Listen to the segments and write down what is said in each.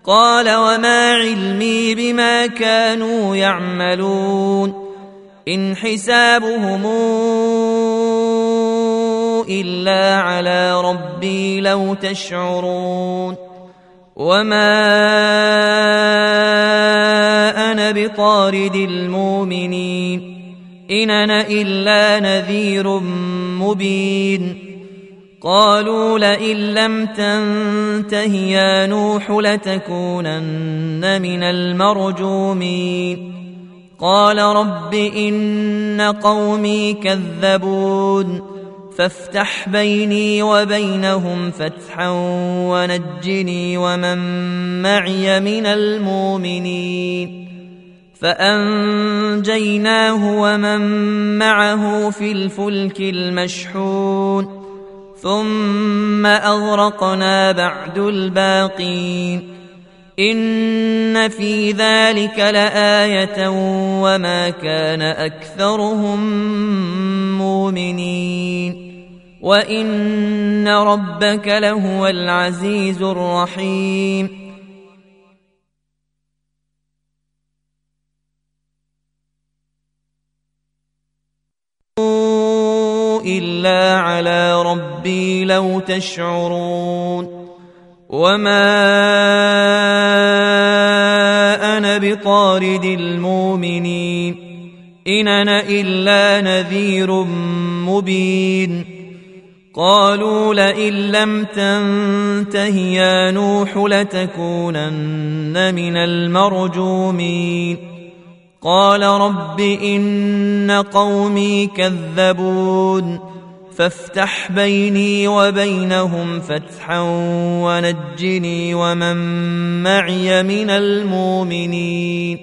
قال وما علمي بما كانوا يعملون إن حسابهم إلا على ربي لو تشعرون وما أنا بطارد المؤمنين إن أنا إلا نذير مبين قالوا لئن لم تنته يا نوح لتكونن من المرجومين قال رب إن قومي كذبون فافتح بيني وبينهم فتحا ونجني ومن معي من المؤمنين فأنجيناه ومن معه في الفلك المشحون ثم أغرقنا بعد الباقين إن في ذلك لآية وما كان أكثرهم مؤمنين وإن ربك لهو العزيز الرحيم إلا على ربي لو تشعرون وما أنا بطارد المؤمنين إن أنا إلا نذير مبين قالوا لئن لم تنته يا نوح لتكونن من المرجومين قال رب إن قومي كذبون فافتح بيني وبينهم فتحا ونجني ومن معي من المؤمنين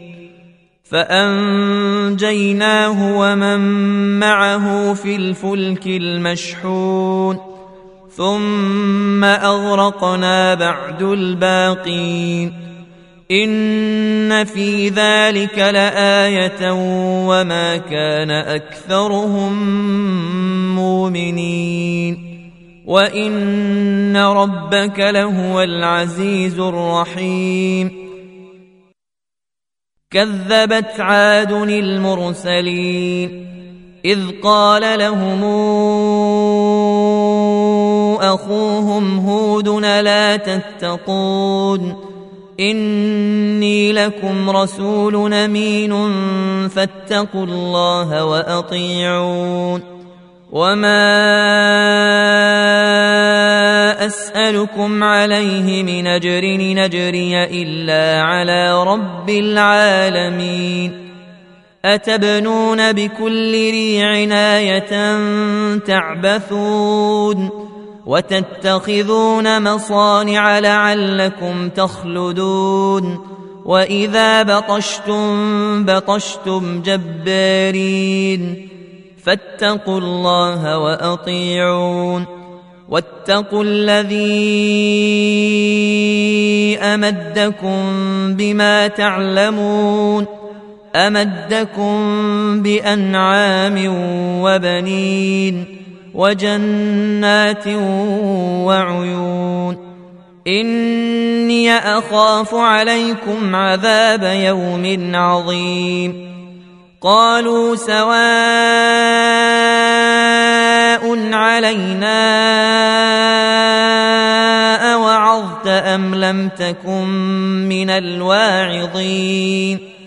فأنجيناه ومن معه في الفلك المشحون ثم أغرقنا بعد الباقين إن في ذلك لآية وما كان أكثرهم مؤمنين وإن ربك لهو العزيز الرحيم كذبت عاد المرسلين إذ قال لهم أخوهم هود لا تتقون إني لكم رسول أمين فاتقوا الله وأطيعون وما أسألكم عليه من أجر نجري إلا على رب العالمين أتبنون بكل ريع آية تعبثون وتتخذون مصانع لعلكم تخلدون وإذا بطشتم بطشتم جبارين فاتقوا الله وأطيعون واتقوا الذي أمدكم بما تعلمون أمدكم بأنعام وبنين وجنات وعيون إني أخاف عليكم عذاب يوم عظيم قالوا سواء علينا أوعظت أم لم تكن من الواعظين